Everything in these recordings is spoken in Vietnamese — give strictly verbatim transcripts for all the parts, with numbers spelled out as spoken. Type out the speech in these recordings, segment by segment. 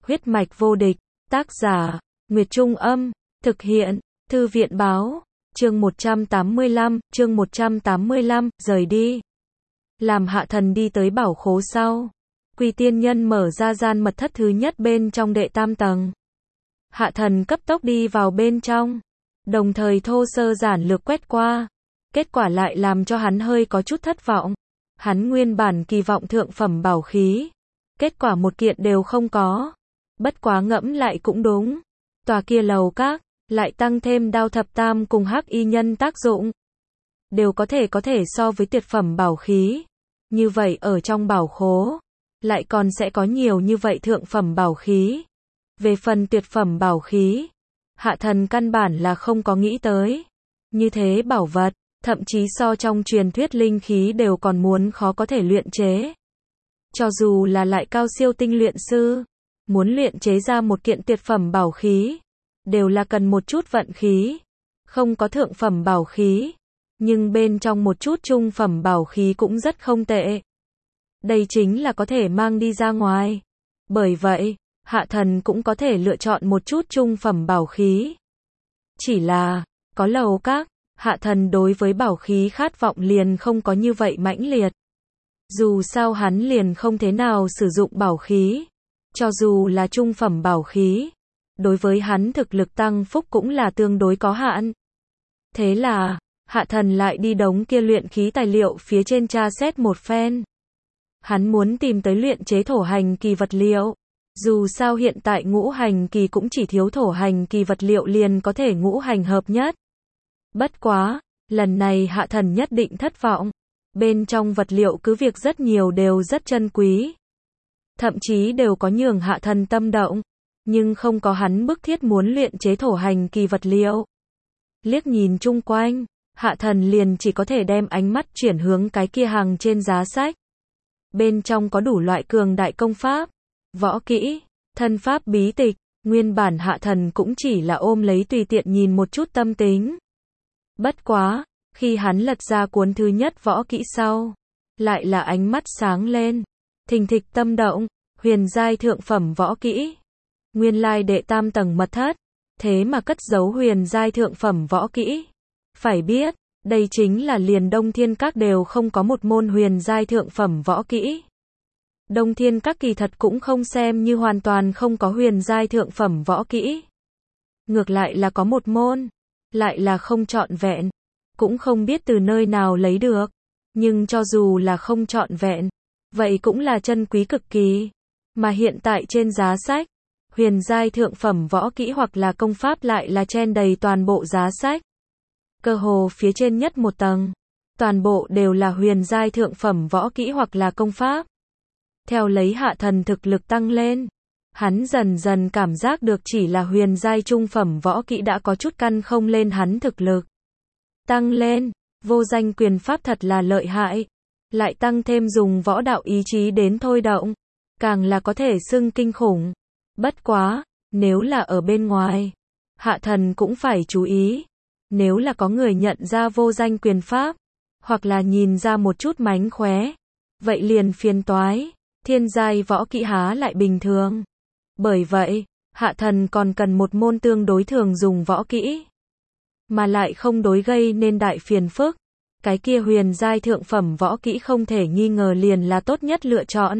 Huyết mạch vô địch, tác giả, Nguyệt Trung Âm, thực hiện, Thư viện Báo, chương một trăm tám mươi lăm, chương một trăm tám mươi lăm, rời đi. Làm Hạ Thần đi tới bảo khố sau, Quy Tiên Nhân mở ra gian mật thất thứ nhất bên trong đệ tam tầng. Hạ Thần cấp tốc đi vào bên trong, đồng thời thô sơ giản lược quét qua, kết quả lại làm cho hắn hơi có chút thất vọng. Hắn nguyên bản kỳ vọng thượng phẩm bảo khí, kết quả một kiện đều không có. Bất quá ngẫm lại cũng đúng, tòa kia lầu các lại tăng thêm đao thập tam cùng hắc y nhân tác dụng, đều có thể có thể so với tuyệt phẩm bảo khí. Như vậy ở trong bảo khố lại còn sẽ có nhiều như vậy thượng phẩm bảo khí. Về phần tuyệt phẩm bảo khí, Hạ Thần căn bản là không có nghĩ tới. Như thế bảo vật, thậm chí so trong truyền thuyết linh khí đều còn muốn khó có thể luyện chế. Cho dù là lại cao siêu tinh luyện sư, muốn luyện chế ra một kiện tuyệt phẩm bảo khí, đều là cần một chút vận khí. Không có thượng phẩm bảo khí, nhưng bên trong một chút trung phẩm bảo khí cũng rất không tệ. Đây chính là có thể mang đi ra ngoài. Bởi vậy, Hạ Thần cũng có thể lựa chọn một chút trung phẩm bảo khí. Chỉ là, có lầu các, Hạ Thần đối với bảo khí khát vọng liền không có như vậy mãnh liệt. Dù sao hắn liền không thế nào sử dụng bảo khí. Cho dù là trung phẩm bảo khí, đối với hắn thực lực tăng phúc cũng là tương đối có hạn. Thế là, Hạ Thần lại đi đống kia luyện khí tài liệu phía trên tra xét một phen. Hắn muốn tìm tới luyện chế thổ hành kỳ vật liệu. Dù sao hiện tại ngũ hành kỳ cũng chỉ thiếu thổ hành kỳ vật liệu liền có thể ngũ hành hợp nhất. Bất quá, lần này Hạ Thần nhất định thất vọng. Bên trong vật liệu cứ việc rất nhiều đều rất chân quý. Thậm chí đều có nhường Hạ Thần tâm động. Nhưng không có hắn bức thiết muốn luyện chế thổ hành kỳ vật liệu. Liếc nhìn chung quanh, Hạ Thần liền chỉ có thể đem ánh mắt chuyển hướng cái kia hàng trên giá sách. Bên trong có đủ loại cường đại công pháp, võ kỹ, thân pháp bí tịch. Nguyên bản Hạ Thần cũng chỉ là ôm lấy tùy tiện nhìn một chút tâm tính. Bất quá, khi hắn lật ra cuốn thứ nhất võ kỹ sau, lại là ánh mắt sáng lên, thình thịch tâm động. Huyền giai thượng phẩm võ kỹ, nguyên lai đệ tam tầng mật thất, thế mà cất giấu huyền giai thượng phẩm võ kỹ. Phải biết, đây chính là liền Đông Thiên Các đều không có một môn huyền giai thượng phẩm võ kỹ. Đông Thiên Các kỳ thật cũng không xem như hoàn toàn không có huyền giai thượng phẩm võ kỹ. Ngược lại là có một môn, lại là không trọn vẹn, cũng không biết từ nơi nào lấy được. Nhưng cho dù là không trọn vẹn, vậy cũng là chân quý cực kỳ. Mà hiện tại trên giá sách, huyền giai thượng phẩm võ kỹ hoặc là công pháp lại là chen đầy toàn bộ giá sách. Cơ hồ phía trên nhất một tầng, toàn bộ đều là huyền giai thượng phẩm võ kỹ hoặc là công pháp. Theo lấy Hạ Thần thực lực tăng lên, hắn dần dần cảm giác được chỉ là huyền giai trung phẩm võ kỹ đã có chút căn không lên hắn thực lực. Tăng lên, vô danh quyền pháp thật là lợi hại, lại tăng thêm dùng võ đạo ý chí đến thôi động, càng là có thể xưng kinh khủng. Bất quá, nếu là ở bên ngoài, Hạ Thần cũng phải chú ý. Nếu là có người nhận ra vô danh quyền pháp, hoặc là nhìn ra một chút mánh khóe, vậy liền phiền toái. Thiên giai võ kỹ há lại bình thường. Bởi vậy, Hạ Thần còn cần một môn tương đối thường dùng võ kỹ, mà lại không đối gây nên đại phiền phức. Cái kia huyền giai thượng phẩm võ kỹ không thể nghi ngờ liền là tốt nhất lựa chọn.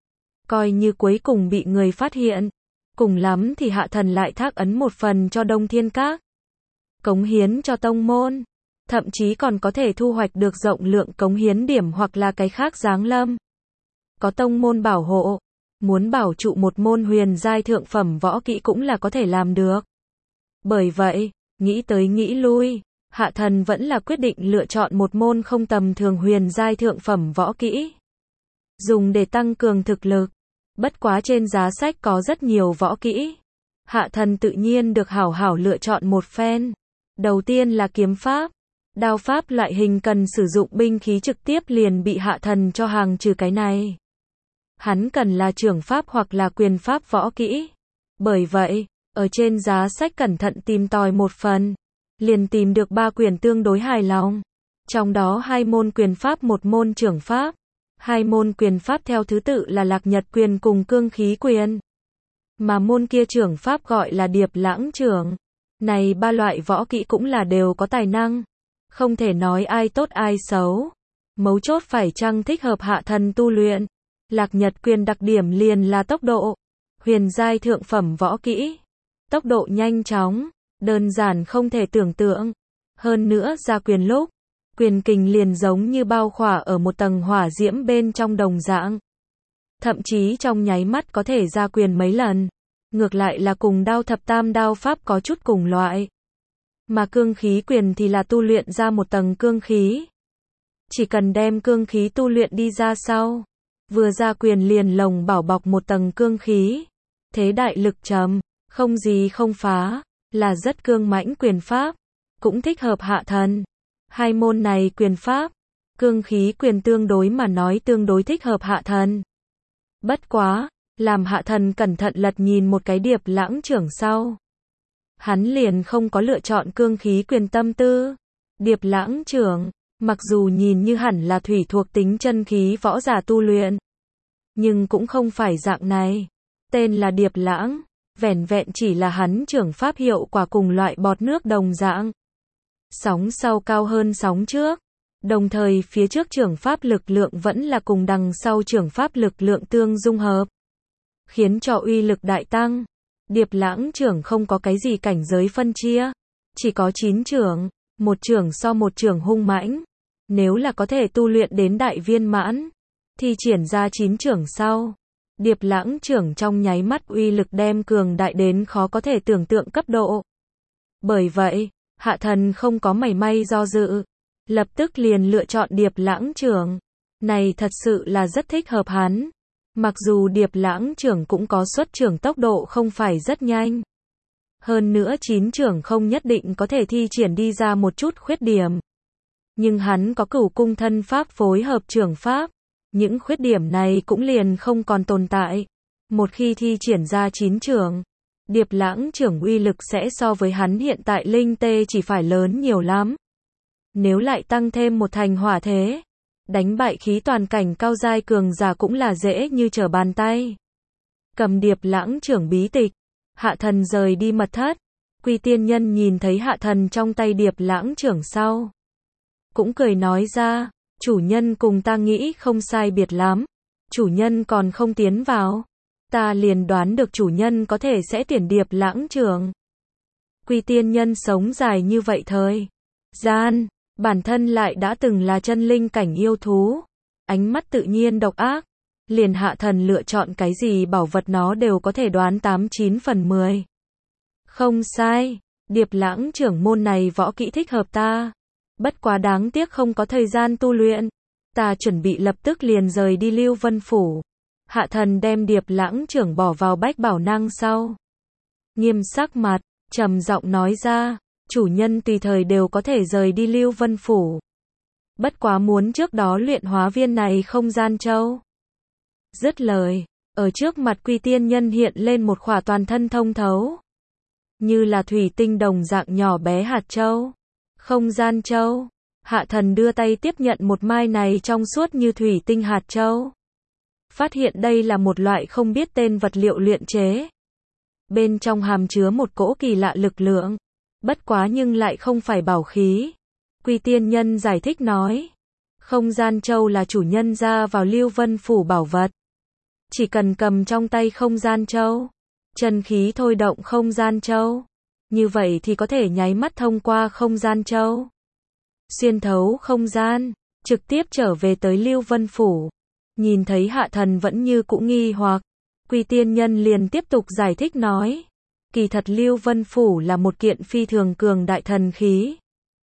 Coi như cuối cùng bị người phát hiện, cùng lắm thì Hạ Thần lại thác ấn một phần cho Đông Thiên Các, cống hiến cho tông môn, thậm chí còn có thể thu hoạch được rộng lượng cống hiến điểm hoặc là cái khác giáng lâm. Có tông môn bảo hộ, muốn bảo trụ một môn huyền giai thượng phẩm võ kỹ cũng là có thể làm được. Bởi vậy, nghĩ tới nghĩ lui, Hạ Thần vẫn là quyết định lựa chọn một môn không tầm thường huyền giai thượng phẩm võ kỹ, dùng để tăng cường thực lực. Bất quá trên giá sách có rất nhiều võ kỹ, Hạ Thần tự nhiên được hảo hảo lựa chọn một phen. Đầu tiên là kiếm pháp, đao pháp loại hình cần sử dụng binh khí trực tiếp liền bị Hạ Thần cho hàng trừ cái này. Hắn cần là trưởng pháp hoặc là quyền pháp võ kỹ. Bởi vậy, ở trên giá sách cẩn thận tìm tòi một phần, liền tìm được ba quyển tương đối hài lòng. Trong đó hai môn quyền pháp, một môn trưởng pháp. Hai môn quyền pháp theo thứ tự là Lạc Nhật quyền cùng Cương Khí quyền. Mà môn kia trưởng pháp gọi là Điệp Lãng trưởng. Này ba loại võ kỹ cũng là đều có tài năng. Không thể nói ai tốt ai xấu. Mấu chốt phải chăng thích hợp hạ thần tu luyện. Lạc Nhật quyền đặc điểm liền là tốc độ. Huyền giai thượng phẩm võ kỹ. Tốc độ nhanh chóng. Đơn giản không thể tưởng tượng. Hơn nữa ra quyền lúc. Quyền kình liền giống như bao khỏa ở một tầng hỏa diễm bên trong đồng dạng. Thậm chí trong nháy mắt có thể ra quyền mấy lần. Ngược lại là cùng đao thập tam đao pháp có chút cùng loại. Mà cương khí quyền thì là tu luyện ra một tầng cương khí. Chỉ cần đem cương khí tu luyện đi ra sau. Vừa ra quyền liền lồng bảo bọc một tầng cương khí. Thế đại lực trầm, không gì không phá, là rất cương mãnh quyền pháp. Cũng thích hợp hạ thần. Hai môn này quyền pháp, cương khí quyền tương đối mà nói tương đối thích hợp hạ thần. Bất quá, làm hạ thần cẩn thận lật nhìn một cái Điệp Lãng trưởng sau. Hắn liền không có lựa chọn cương khí quyền tâm tư. Điệp Lãng trưởng, mặc dù nhìn như hẳn là thủy thuộc tính chân khí võ giả tu luyện, nhưng cũng không phải dạng này. Tên là Điệp Lãng, vẻn vẹn chỉ là hắn trưởng pháp hiệu quả cùng loại bọt nước đồng dạng. Sóng sau cao hơn sóng trước. Đồng thời phía trước trưởng pháp lực lượng vẫn là cùng đằng sau trưởng pháp lực lượng tương dung hợp. Khiến cho uy lực đại tăng. Điệp Lãng trưởng không có cái gì cảnh giới phân chia. Chỉ có chín trưởng. Một trưởng so một trưởng hung mãnh. Nếu là có thể tu luyện đến đại viên mãn. Thì triển ra chín trưởng sau. Điệp Lãng trưởng trong nháy mắt uy lực đem cường đại đến khó có thể tưởng tượng cấp độ. Bởi vậy, hạ thần không có mảy may do dự. Lập tức liền lựa chọn Điệp Lãng trưởng. Này thật sự là rất thích hợp hắn. Mặc dù Điệp Lãng trưởng cũng có xuất trưởng tốc độ không phải rất nhanh. Hơn nữa chín trưởng không nhất định có thể thi triển đi ra một chút khuyết điểm. Nhưng hắn có Cửu cung thân pháp phối hợp trưởng pháp. Những khuyết điểm này cũng liền không còn tồn tại. Một khi thi triển ra chín trưởng, Điệp Lãng trưởng uy lực sẽ so với hắn hiện tại linh tê chỉ phải lớn nhiều lắm. Nếu lại tăng thêm một thành hỏa thế, đánh bại khí toàn cảnh cao giai cường giả cũng là dễ như trở bàn tay. Cầm Điệp Lãng trưởng bí tịch, hạ thần rời đi mật thất. Quy tiên nhân nhìn thấy hạ thần trong tay Điệp Lãng trưởng sau. Cũng cười nói ra, chủ nhân cùng ta nghĩ không sai biệt lắm. Chủ nhân còn không tiến vào. Ta liền đoán được chủ nhân có thể sẽ tuyển Điệp Lãng trưởng. Quy tiên nhân sống dài như vậy thời gian, bản thân lại đã từng là chân linh cảnh yêu thú. Ánh mắt tự nhiên độc ác. Liền hạ thần lựa chọn cái gì bảo vật nó đều có thể đoán tám chín phần mười. Không sai, Điệp Lãng trưởng môn này võ kỹ thích hợp ta. Bất quá đáng tiếc không có thời gian tu luyện. Ta chuẩn bị lập tức liền rời đi Lưu Vân Phủ. Hạ thần đem Điệp Lãng trưởng bỏ vào bách bảo nang sau. Nghiêm sắc mặt, trầm giọng nói ra, chủ nhân tùy thời đều có thể rời đi Lưu Vân Phủ. Bất quá muốn trước đó luyện hóa viên này không gian châu. Dứt lời, ở trước mặt Quy tiên nhân hiện lên một khỏa toàn thân thông thấu. Như là thủy tinh đồng dạng nhỏ bé hạt châu. Không gian châu. Hạ thần đưa tay tiếp nhận một mai này trong suốt như thủy tinh hạt châu. Phát hiện đây là một loại không biết tên vật liệu luyện chế. Bên trong hàm chứa một cỗ kỳ lạ lực lượng. Bất quá nhưng lại không phải bảo khí. Quy tiên nhân giải thích nói. Không gian châu là chủ nhân ra vào Lưu Vân Phủ bảo vật. Chỉ cần cầm trong tay không gian châu. Chân khí thôi động không gian châu. Như vậy thì có thể nháy mắt thông qua không gian châu. Xuyên thấu không gian. Trực tiếp trở về tới Lưu Vân Phủ. Nhìn thấy hạ thần vẫn như cũ nghi hoặc. Quy tiên nhân liền tiếp tục giải thích nói. Kỳ thật Lưu Vân Phủ là một kiện phi thường cường đại thần khí.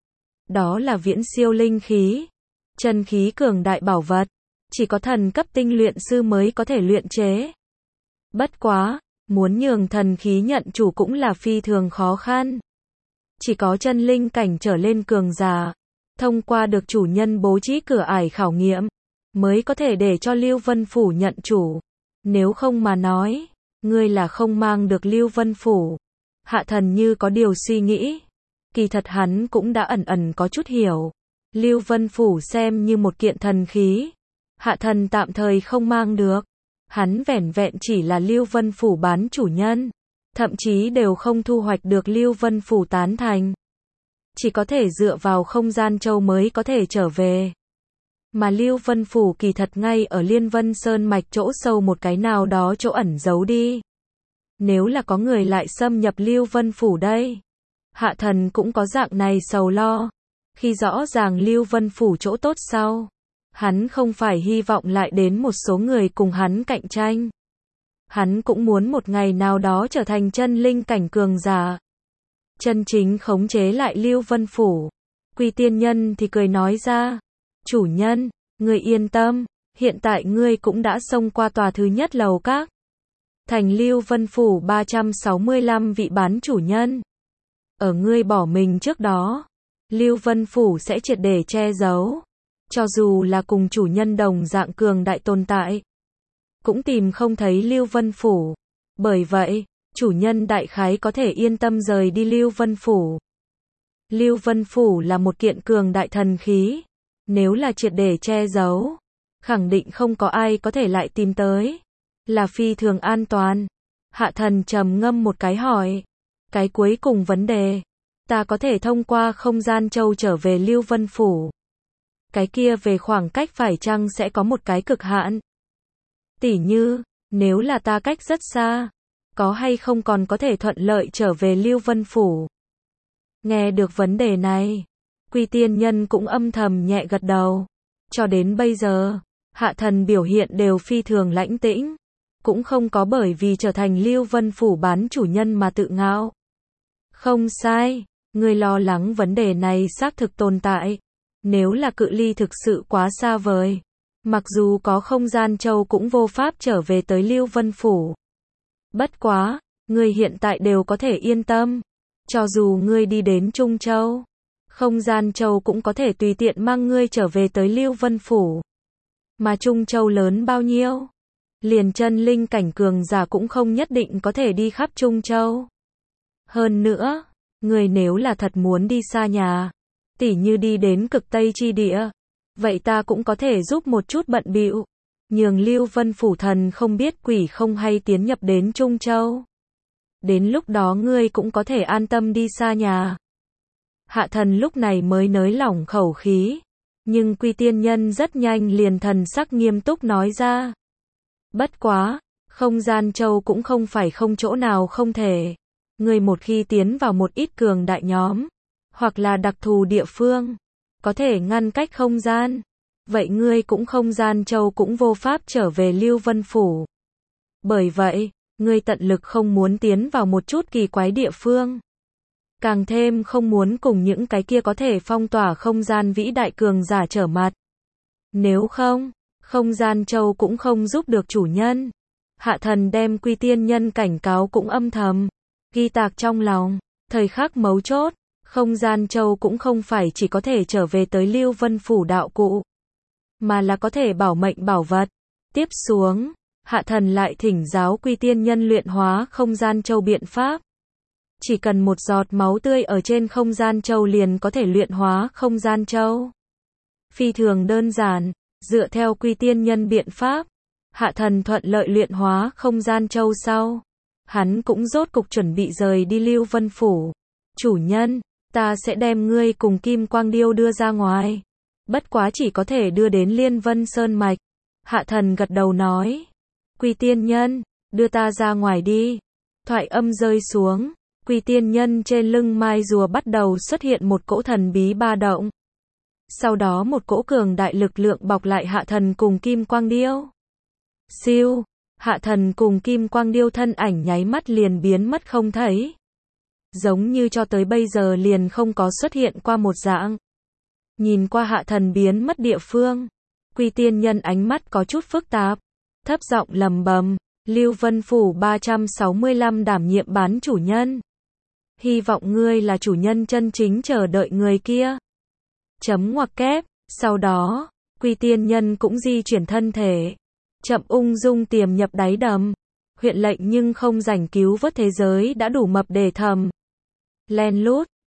Đó là viễn siêu linh khí. Chân khí cường đại bảo vật. Chỉ có thần cấp tinh luyện sư mới có thể luyện chế. Bất quá, muốn nhường thần khí nhận chủ cũng là phi thường khó khăn. Chỉ có chân linh cảnh trở lên cường giả. Thông qua được chủ nhân bố trí cửa ải khảo nghiệm. Mới có thể để cho Lưu Vân Phủ nhận chủ. Nếu không mà nói, ngươi là không mang được Lưu Vân Phủ. Hạ thần như có điều suy nghĩ. Kỳ thật hắn cũng đã ẩn ẩn có chút hiểu. Lưu Vân Phủ xem như một kiện thần khí. Hạ thần tạm thời không mang được. Hắn vẻn vẹn chỉ là Lưu Vân Phủ bán chủ nhân, thậm chí đều không thu hoạch được Lưu Vân Phủ tán thành. Chỉ có thể dựa vào không gian châu mới có thể trở về. Mà Lưu Vân Phủ kỳ thật ngay ở Liên Vân Sơn mạch chỗ sâu một cái nào đó chỗ ẩn giấu đi. Nếu là có người lại xâm nhập Lưu Vân Phủ đây, Hạ Thần cũng có dạng này sầu lo. Khi rõ ràng Lưu Vân Phủ chỗ tốt sau, hắn không phải hy vọng lại đến một số người cùng hắn cạnh tranh. Hắn cũng muốn một ngày nào đó trở thành chân linh cảnh cường giả, chân chính khống chế lại Lưu Vân Phủ. Quy Tiên Nhân thì cười nói ra, chủ nhân, ngươi yên tâm, hiện tại ngươi cũng đã xông qua tòa thứ nhất lầu các, thành Lưu Vân Phủ ba trăm sáu mươi lăm vị bán chủ nhân. Ở ngươi bỏ mình trước đó, Lưu Vân Phủ sẽ triệt để che giấu. Cho dù là cùng chủ nhân đồng dạng cường đại tồn tại, cũng tìm không thấy Lưu Vân Phủ. Bởi vậy, chủ nhân đại khái có thể yên tâm rời đi Lưu Vân Phủ. Lưu Vân Phủ là một kiện cường đại thần khí. Nếu là triệt để che giấu, khẳng định không có ai có thể lại tìm tới. Là phi thường an toàn. Hạ Thần trầm ngâm một cái hỏi. Cái cuối cùng vấn đề, ta có thể thông qua không gian châu trở về Lưu Vân Phủ. Cái kia về khoảng cách phải chăng sẽ có một cái cực hạn? Tỉ như, nếu là ta cách rất xa, có hay không còn có thể thuận lợi trở về Lưu Vân Phủ? Nghe được vấn đề này, Quy Tiên Nhân cũng âm thầm nhẹ gật đầu. Cho đến bây giờ, Hạ Thần biểu hiện đều phi thường lãnh tĩnh, cũng không có bởi vì trở thành Lưu Vân Phủ bán chủ nhân mà tự ngạo. Không sai, người lo lắng vấn đề này xác thực tồn tại. Nếu là cự ly thực sự quá xa vời, mặc dù có không gian châu cũng vô pháp trở về tới Lưu Vân Phủ. Bất quá, ngươi hiện tại đều có thể yên tâm. Cho dù ngươi đi đến Trung Châu, không gian châu cũng có thể tùy tiện mang ngươi trở về tới Lưu Vân Phủ. Mà Trung Châu lớn bao nhiêu? Liền chân linh cảnh cường giả cũng không nhất định có thể đi khắp Trung Châu. Hơn nữa, ngươi nếu là thật muốn đi xa nhà, tỉ như đi đến cực Tây chi địa, vậy ta cũng có thể giúp một chút bận bịu, nhường Lưu Vân Phủ thần không biết quỷ không hay tiến nhập đến Trung Châu. Đến lúc đó ngươi cũng có thể an tâm đi xa nhà. Hạ Thần lúc này mới nới lỏng khẩu khí, nhưng Quy Tiên Nhân rất nhanh liền thần sắc nghiêm túc nói ra. Bất quá, không gian châu cũng không phải không chỗ nào không thể. Ngươi một khi tiến vào một ít cường đại nhóm, hoặc là đặc thù địa phương, có thể ngăn cách không gian, vậy ngươi cũng không gian châu cũng vô pháp trở về Lưu Vân Phủ. Bởi vậy, ngươi tận lực không muốn tiến vào một chút kỳ quái địa phương. Càng thêm không muốn cùng những cái kia có thể phong tỏa không gian vĩ đại cường giả trở mặt. Nếu không, không gian châu cũng không giúp được chủ nhân. Hạ Thần đem Quy Tiên Nhân cảnh cáo cũng âm thầm ghi tạc trong lòng. Thời khắc mấu chốt, không gian châu cũng không phải chỉ có thể trở về tới Lưu Vân Phủ đạo cụ, mà là có thể bảo mệnh bảo vật. Tiếp xuống, Hạ Thần lại thỉnh giáo Quy Tiên Nhân luyện hóa không gian châu biện pháp. Chỉ cần một giọt máu tươi ở trên không gian châu liền có thể luyện hóa không gian châu. Phi thường đơn giản, dựa theo Quy Tiên Nhân biện pháp, Hạ Thần thuận lợi luyện hóa không gian châu sau. Hắn cũng rốt cục chuẩn bị rời đi Lưu Vân Phủ. Chủ nhân, ta sẽ đem ngươi cùng Kim Quang Điêu đưa ra ngoài. Bất quá chỉ có thể đưa đến Liên Vân Sơn Mạch. Hạ Thần gật đầu nói. Quy Tiên Nhân, đưa ta ra ngoài đi. Thoại âm rơi xuống, Quy Tiên Nhân trên lưng mai rùa bắt đầu xuất hiện một cỗ thần bí ba động. Sau đó một cỗ cường đại lực lượng bọc lại Hạ Thần cùng Kim Quang Điêu. Siêu, Hạ Thần cùng Kim Quang Điêu thân ảnh nháy mắt liền biến mất không thấy. Giống như cho tới bây giờ liền không có xuất hiện qua một dạng. Nhìn qua Hạ Thần biến mất địa phương, Quy Tiên Nhân ánh mắt có chút phức tạp, thấp giọng lầm bầm, Lưu Vân Phủ ba trăm sáu mươi lăm đảm nhiệm bán chủ nhân. Hy vọng ngươi là chủ nhân chân chính chờ đợi người kia. Chấm ngoặc kép, sau đó, Quy Tiên Nhân cũng di chuyển thân thể, chậm ung dung tiềm nhập đáy đầm. Huyện lệnh nhưng không rảnh cứu vớt thế giới đã đủ mập để thầm. Len lút,